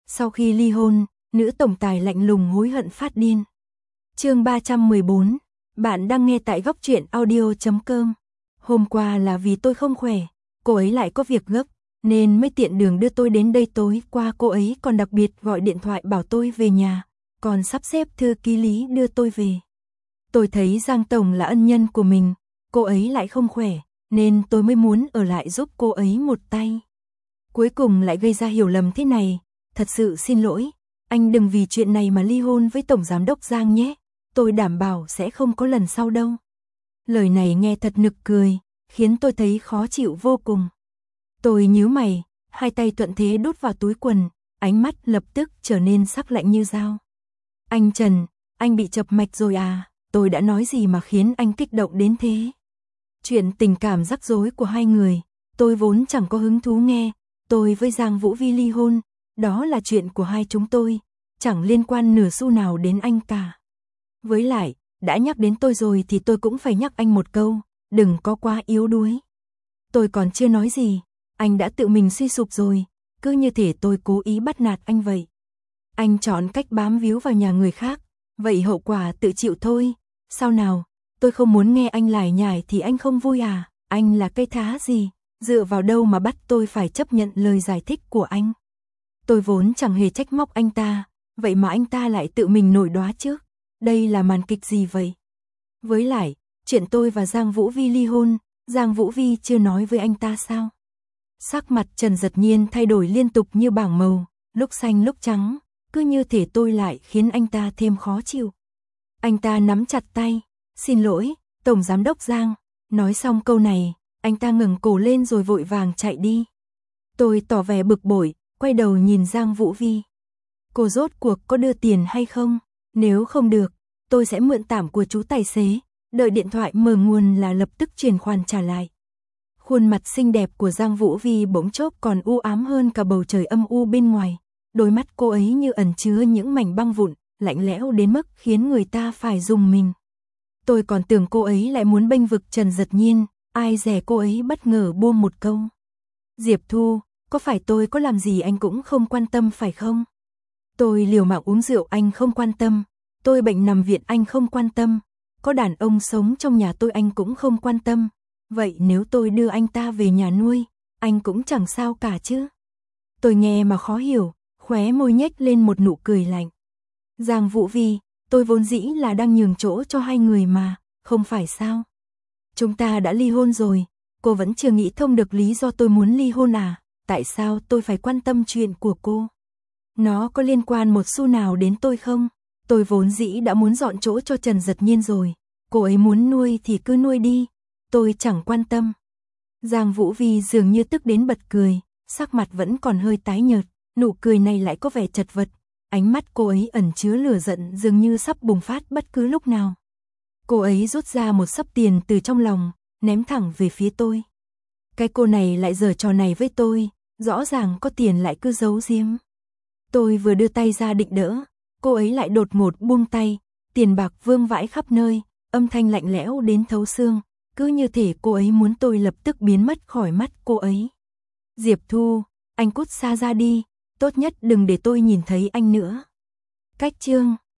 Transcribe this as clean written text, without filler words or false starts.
Sau khi ly hôn, nữ tổng tài lạnh lùng hối hận phát điên. Chương 314, bạn đang nghe tại góc truyện audio.com. Hôm qua là vì tôi không khỏe, cô ấy lại có việc gấp, nên mới tiện đường đưa tôi đến đây. Tối qua cô ấy còn đặc biệt gọi điện thoại bảo tôi về nhà, còn sắp xếp thư ký Lý đưa tôi về. Tôi thấy Giang Tổng là ân nhân của mình, cô ấy lại không khỏe, nên tôi mới muốn ở lại giúp cô ấy một tay. Cuối cùng lại gây ra hiểu lầm thế này, thật sự xin lỗi, anh đừng vì chuyện này mà ly hôn với Tổng Giám đốc Giang nhé, tôi đảm bảo sẽ không có lần sau đâu. Lời này nghe thật nực cười, khiến tôi thấy khó chịu vô cùng. Tôi nhíu mày, hai tay thuận thế đút vào túi quần, ánh mắt lập tức trở nên sắc lạnh như dao. Anh Trần, anh bị chập mạch rồi à, tôi đã nói gì mà khiến anh kích động đến thế? Chuyện tình cảm rắc rối của hai người, tôi vốn chẳng có hứng thú nghe, tôi với Giang Vũ Vi ly hôn, đó là chuyện của hai chúng tôi, chẳng liên quan nửa xu nào đến anh cả. Với lại, đã nhắc đến tôi rồi thì tôi cũng phải nhắc anh một câu, đừng có quá yếu đuối. Tôi còn chưa nói gì, anh đã tự mình suy sụp rồi, cứ như thể tôi cố ý bắt nạt anh vậy. Anh chọn cách bám víu vào nhà người khác, vậy hậu quả tự chịu thôi, sao nào, tôi không muốn nghe anh lải nhải thì anh không vui à, anh là cây thá gì, dựa vào đâu mà bắt tôi phải chấp nhận lời giải thích của anh. Tôi vốn chẳng hề trách móc anh ta, vậy mà anh ta lại tự mình nổi đoá trước, đây là màn kịch gì vậy? Với lại, chuyện tôi và Giang Vũ Vi ly hôn, Giang Vũ Vi chưa nói với anh ta sao? Sắc mặt Trần Dật Nhiên thay đổi liên tục như bảng màu, lúc xanh lúc trắng, cứ như thể tôi lại khiến anh ta thêm khó chịu. Anh ta nắm chặt tay, xin lỗi, Tổng Giám đốc Giang, nói xong câu này, anh ta ngẩng cổ lên rồi vội vàng chạy đi. Tôi tỏ vẻ bực bội, quay đầu nhìn Giang Vũ Vi. Cô rốt cuộc có đưa tiền hay không? Nếu không được, tôi sẽ mượn tạm của chú tài xế, đợi điện thoại mở nguồn là lập tức chuyển khoản trả lại. Khuôn mặt xinh đẹp của Giang Vũ Vi bỗng chốc còn u ám hơn cả bầu trời âm u bên ngoài. Đôi mắt cô ấy như ẩn chứa những mảnh băng vụn, lạnh lẽo đến mức khiến người ta phải rùng mình. Tôi còn tưởng cô ấy lại muốn bênh vực Trần Dật Nhiên, ai dè cô ấy bất ngờ buông một câu. Diệp Thu, có phải tôi có làm gì anh cũng không quan tâm phải không? Tôi liều mạng uống rượu anh không quan tâm, tôi bệnh nằm viện anh không quan tâm, có đàn ông sống trong nhà tôi anh cũng không quan tâm. Vậy nếu tôi đưa anh ta về nhà nuôi, anh cũng chẳng sao cả chứ? Tôi nghe mà khó hiểu, khóe môi nhếch lên một nụ cười lạnh. Giang Vũ Vi, tôi vốn dĩ là đang nhường chỗ cho hai người mà, không phải sao? Chúng ta đã ly hôn rồi, cô vẫn chưa nghĩ thông được lý do tôi muốn ly hôn à? Tại sao tôi phải quan tâm chuyện của cô? Nó có liên quan một xu nào đến tôi không? Tôi vốn dĩ đã muốn dọn chỗ cho Trần Dật Nhiên rồi, cô ấy muốn nuôi thì cứ nuôi đi, tôi chẳng quan tâm. Giang Vũ Vi dường như tức đến bật cười, sắc mặt vẫn còn hơi tái nhợt, nụ cười này lại có vẻ chật vật, ánh mắt cô ấy ẩn chứa lửa giận dường như sắp bùng phát bất cứ lúc nào. Cô ấy rút ra một xấp tiền từ trong lòng, ném thẳng về phía tôi. Cái cô này lại giở trò này với tôi, rõ ràng có tiền lại cứ giấu giếm. Tôi vừa đưa tay ra định đỡ, cô ấy lại đột ngột buông tay, tiền bạc vương vãi khắp nơi, âm thanh lạnh lẽo đến thấu xương, cứ như thể cô ấy muốn tôi lập tức biến mất khỏi mắt cô ấy. Diệp Thu, anh cút xa ra đi, tốt nhất đừng để tôi nhìn thấy anh nữa. Cách chương